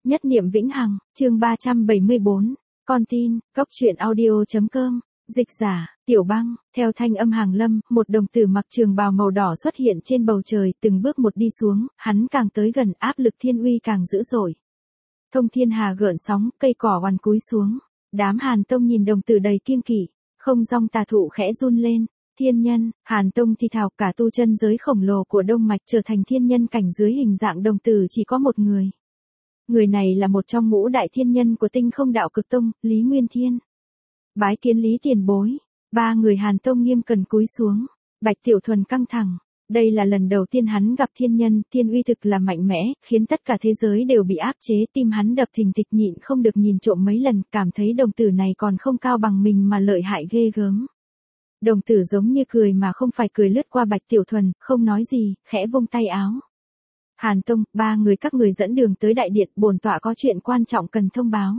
Nhất niệm vĩnh hằng, chương 374, con tin, cốc truyện audio.com, dịch giả, Tiểu Băng, theo thanh âm hàng lâm, một đồng tử mặc trường bào màu đỏ xuất hiện trên bầu trời, từng bước một đi xuống, hắn càng tới gần áp lực thiên uy càng dữ dội. Thông thiên hà gợn sóng, cây cỏ oằn cúi xuống, đám Hàn Tông nhìn đồng tử đầy kiêng kỵ, không rong tà thụ khẽ run lên. Thiên nhân, Hàn Tông thì thào cả tu chân giới khổng lồ của Đông Mạch trở thành thiên nhân cảnh dưới hình dạng đồng tử chỉ có một người. Người này là một trong ngũ đại thiên nhân của Tinh Không Đạo Cực Tông, Lý Nguyên Thiên. Bái kiến Lý tiền bối, ba người Hàn Tông nghiêm cần cúi xuống, Bạch Tiểu Thuần căng thẳng. Đây là lần đầu tiên hắn gặp thiên nhân, thiên uy thực là mạnh mẽ, khiến tất cả thế giới đều bị áp chế, tim hắn đập thình thịch nhịn không được nhìn trộm mấy lần, cảm thấy đồng tử này còn không cao bằng mình mà lợi hại ghê gớm. Đồng tử giống như cười mà không phải cười lướt qua Bạch Tiểu Thuần, không nói gì, khẽ vung tay áo. Hàn Tông, ba người các người dẫn đường tới đại điện, bổn tọa có chuyện quan trọng cần thông báo.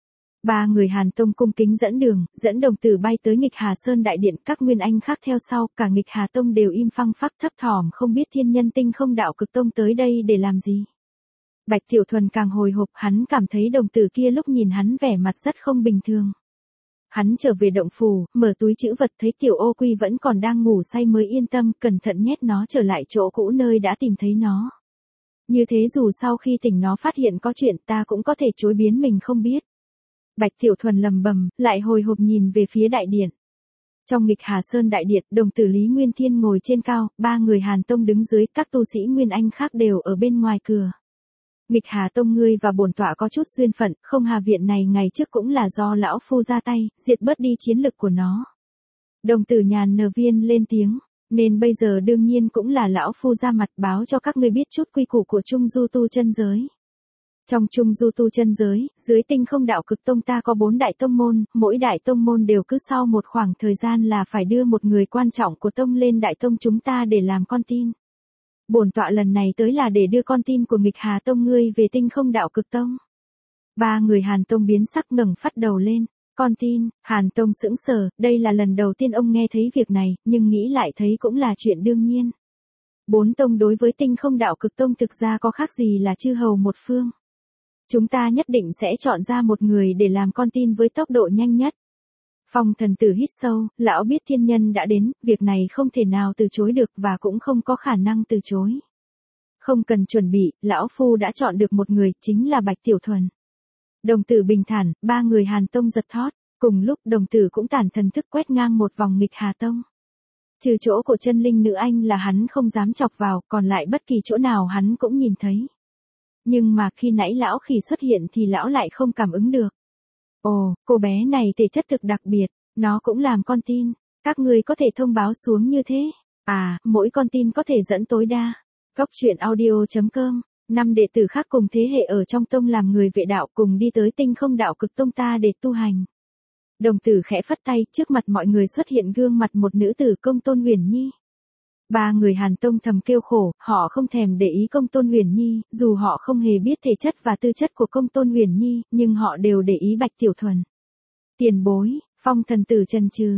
Ba người Hàn Tông cung kính dẫn đường, dẫn đồng tử bay tới Nghịch Hà Sơn đại điện, các nguyên anh khác theo sau, cả Nghịch Hà Tông đều im phăng phắc thấp thỏm không biết thiên nhân Tinh Không Đạo Cực Tông tới đây để làm gì. Bạch Tiểu Thuần càng hồi hộp, hắn cảm thấy đồng tử kia lúc nhìn hắn vẻ mặt rất không bình thường. Hắn trở về động phủ, mở túi trữ vật thấy Tiểu Ô Quy vẫn còn đang ngủ say mới yên tâm, cẩn thận nhét nó trở lại chỗ cũ nơi đã tìm thấy nó. Như thế dù sau khi tỉnh nó phát hiện có chuyện ta cũng có thể chối biến mình không biết. Bạch Tiểu Thuần lầm bầm, lại hồi hộp nhìn về phía đại điện. Trong Nghịch Hà Sơn đại điện, đồng tử Lý Nguyên Thiên ngồi trên cao, ba người Hàn Tông đứng dưới, các tu sĩ Nguyên Anh khác đều ở bên ngoài cửa. Nghịch Hà Tông ngươi và bổn tọa có chút duyên phận, Không Hà viện này ngày trước cũng là do lão phu ra tay, diệt bớt đi chiến lực của nó. Đồng tử Nhàn Nờ Viên lên tiếng, nên bây giờ đương nhiên cũng là lão phu ra mặt báo cho các ngươi biết chút quy củ của Trung Du tu chân giới. Trong Trung Du tu chân giới, dưới Tinh Không Đạo Cực Tông ta có 4 đại tông môn, mỗi đại tông môn đều cứ sau một khoảng thời gian là phải đưa một người quan trọng của tông lên đại tông chúng ta để làm con tin. Bổn tọa lần này tới là để đưa con tin của Nghịch Hà Tông ngươi về Tinh Không Đạo Cực Tông. Ba người Hàn Tông biến sắc ngẩng phát đầu lên. Con tin, Hàn Tông sững sờ, đây là lần đầu tiên ông nghe thấy việc này, nhưng nghĩ lại thấy cũng là chuyện đương nhiên. 4 tông đối với Tinh Không Đạo Cực Tông thực ra có khác gì là chư hầu một phương. Chúng ta nhất định sẽ chọn ra một người để làm con tin với tốc độ nhanh nhất. Phong thần tử hít sâu, lão biết thiên nhân đã đến, việc này không thể nào từ chối được và cũng không có khả năng từ chối. Không cần chuẩn bị, lão phu đã chọn được một người, chính là Bạch Tiểu Thuần. Đồng tử bình thản, ba người Hàn Tông giật thót, cùng lúc đồng tử cũng tản thần thức quét ngang một vòng Nghịch Hà Tông. Trừ chỗ của chân linh nữ anh là hắn không dám chọc vào, còn lại bất kỳ chỗ nào hắn cũng nhìn thấy. Nhưng mà khi nãy lão khỉ xuất hiện thì lão lại không cảm ứng được. Ồ, cô bé này thể chất thực đặc biệt, nó cũng làm con tin, các ngươi có thể thông báo xuống như thế. À, mỗi con tin có thể dẫn tối đa. Cốc truyện audio.com, 5 đệ tử khác cùng thế hệ ở trong tông làm người vệ đạo cùng đi tới Tinh Không Đạo Cực Tông ta để tu hành. Đồng tử khẽ phất tay, trước mặt mọi người xuất hiện gương mặt một nữ tử Công Tôn Huyền Nhi. Ba người Hàn Tông thầm kêu khổ, họ không thèm để ý Công Tôn Huyền Nhi, dù họ không hề biết thể chất và tư chất của Công Tôn Huyền Nhi, nhưng họ đều để ý Bạch Tiểu Thuần. Tiền bối, Phong thần tử chần chừ,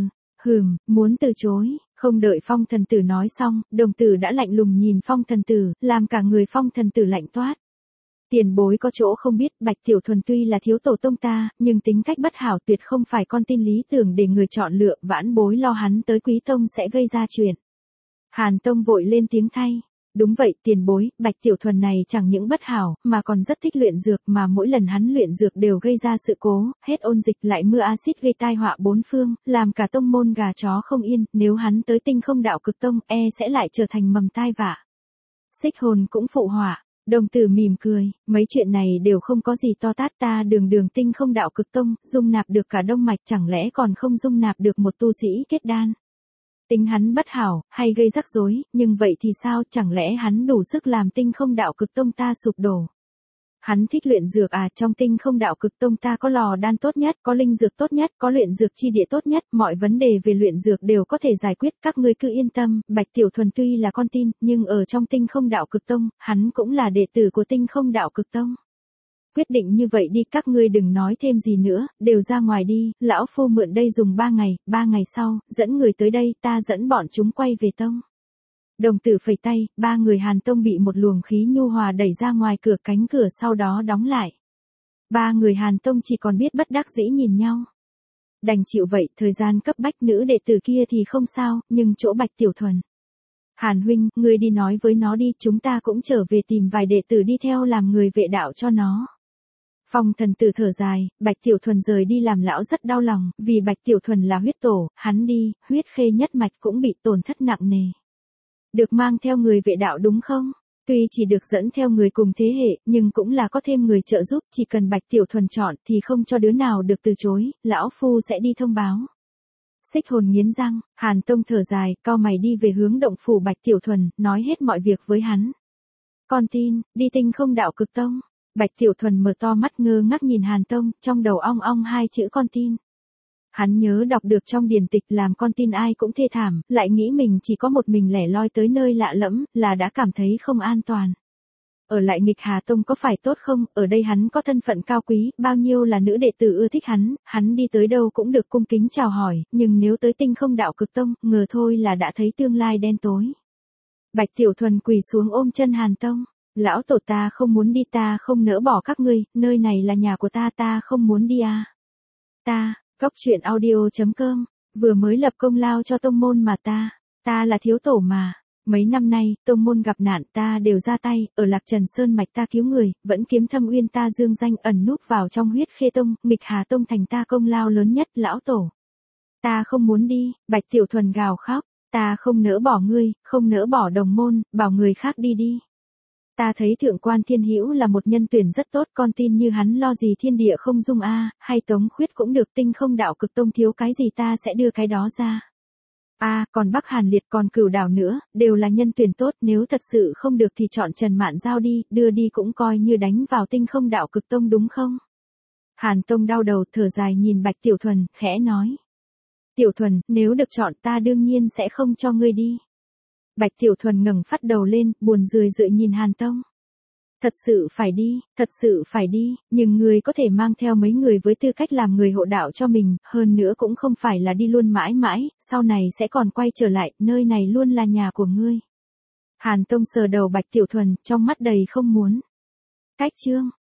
muốn từ chối, không đợi Phong thần tử nói xong, đồng tử đã lạnh lùng nhìn Phong thần tử, làm cả người Phong thần tử lạnh toát. Tiền bối có chỗ không biết, Bạch Tiểu Thuần tuy là thiếu tổ tông ta, nhưng tính cách bất hảo tuyệt không phải con tin lý tưởng để người chọn lựa, vãn bối lo hắn tới quý tông sẽ gây ra chuyện. Hàn Tông vội lên tiếng thay. Đúng vậy, tiền bối, Bạch Tiểu Thuần này chẳng những bất hảo, mà còn rất thích luyện dược, mà mỗi lần hắn luyện dược đều gây ra sự cố, hết ôn dịch lại mưa axit gây tai họa bốn phương, làm cả tông môn gà chó không yên, nếu hắn tới Tinh Không Đạo Cực Tông, sẽ lại trở thành mầm tai vạ. Xích Hồn cũng phụ họa. Đồng tử mỉm cười, mấy chuyện này đều không có gì to tát, ta đường Tinh Không Đạo Cực Tông, dung nạp được cả Đông Mạch, chẳng lẽ còn không dung nạp được một tu sĩ kết đan. Tính hắn bất hảo, hay gây rắc rối, nhưng vậy thì sao, chẳng lẽ hắn đủ sức làm Tinh Không Đạo Cực Tông ta sụp đổ. Hắn thích luyện dược à, trong Tinh Không Đạo Cực Tông ta có lò đan tốt nhất, có linh dược tốt nhất, có luyện dược chi địa tốt nhất, mọi vấn đề về luyện dược đều có thể giải quyết, các ngươi cứ yên tâm, Bạch Tiểu Thuần tuy là con tin, nhưng ở trong Tinh Không Đạo Cực Tông, hắn cũng là đệ tử của Tinh Không Đạo Cực Tông. Quyết định như vậy đi, các ngươi đừng nói thêm gì nữa, đều ra ngoài đi, lão phu mượn đây dùng 3 ngày sau, dẫn người tới đây, ta dẫn bọn chúng quay về tông. Đồng tử phẩy tay, ba người Hàn Tông bị một luồng khí nhu hòa đẩy ra ngoài cửa, cánh cửa sau đó đóng lại. Ba người Hàn Tông chỉ còn biết bất đắc dĩ nhìn nhau. Đành chịu vậy, thời gian cấp bách nữ đệ tử kia thì không sao, nhưng chỗ Bạch Tiểu Thuần. Hàn huynh, ngươi đi nói với nó đi, chúng ta cũng trở về tìm vài đệ tử đi theo làm người vệ đạo cho nó. Phong thần tử thở dài, Bạch Tiểu Thuần rời đi làm lão rất đau lòng, vì Bạch Tiểu Thuần là huyết tổ, hắn đi, huyết khê nhất mạch cũng bị tổn thất nặng nề. Được mang theo người vệ đạo đúng không? Tuy chỉ được dẫn theo người cùng thế hệ, nhưng cũng là có thêm người trợ giúp, chỉ cần Bạch Tiểu Thuần chọn thì không cho đứa nào được từ chối, lão phu sẽ đi thông báo. Xích Hồn nghiến răng, Hàn Tông thở dài, cau mày đi về hướng động phủ Bạch Tiểu Thuần, nói hết mọi việc với hắn. Con tin, đi Tinh Không Đạo Cực Tông. Bạch Tiểu Thuần mở to mắt ngơ ngác nhìn Hàn Tông, trong đầu ong ong hai chữ con tin. Hắn nhớ đọc được trong điển tịch làm con tin ai cũng thê thảm, lại nghĩ mình chỉ có một mình lẻ loi tới nơi lạ lẫm, là đã cảm thấy không an toàn. Ở lại Nghịch Hà Tông có phải tốt không, ở đây hắn có thân phận cao quý, bao nhiêu là nữ đệ tử ưa thích hắn đi tới đâu cũng được cung kính chào hỏi, nhưng nếu tới Tinh Không Đạo Cực Tông, ngờ thôi là đã thấy tương lai đen tối. Bạch Tiểu Thuần quỳ xuống ôm chân Hàn Tông. Lão tổ ta không muốn đi, ta không nỡ bỏ các ngươi, nơi này là nhà của ta không muốn đi à. Ta, Góc Truyện Audio.com, vừa mới lập công lao cho tông môn mà ta là thiếu tổ mà. Mấy năm nay, tông môn gặp nạn ta đều ra tay, ở Lạc Trần Sơn mạch ta cứu người, vẫn kiếm Thâm Uyên ta dương danh ẩn núp vào trong Huyết Khê Tông, Nghịch Hà Tông thành ta công lao lớn nhất, lão tổ. Ta không muốn đi, Bạch Tiểu Thuần gào khóc, ta không nỡ bỏ ngươi, không nỡ bỏ đồng môn, bảo người khác đi đi. Ta thấy Thượng Quan Thiên Hữu là một nhân tuyển rất tốt, con tin như hắn lo gì thiên địa không dung a, hay Tống Khuyết cũng được, Tinh Không Đạo Cực Tông thiếu cái gì ta sẽ đưa cái đó ra. Còn Bắc Hàn Liệt còn Cửu Đảo nữa, đều là nhân tuyển tốt, nếu thật sự không được thì chọn Trần Mạn Giao đi, đưa đi cũng coi như đánh vào Tinh Không Đạo Cực Tông đúng không? Hàn Tông đau đầu thở dài nhìn Bạch Tiểu Thuần, khẽ nói. Tiểu Thuần, nếu được chọn ta đương nhiên sẽ không cho ngươi đi. Bạch Tiểu Thuần ngẩng phát đầu lên, buồn rười rượi nhìn Hàn Tông. Thật sự phải đi, nhưng ngươi có thể mang theo mấy người với tư cách làm người hộ đạo cho mình, hơn nữa cũng không phải là đi luôn mãi mãi, sau này sẽ còn quay trở lại, nơi này luôn là nhà của ngươi. Hàn Tông sờ đầu Bạch Tiểu Thuần, trong mắt đầy không muốn. Cách chương.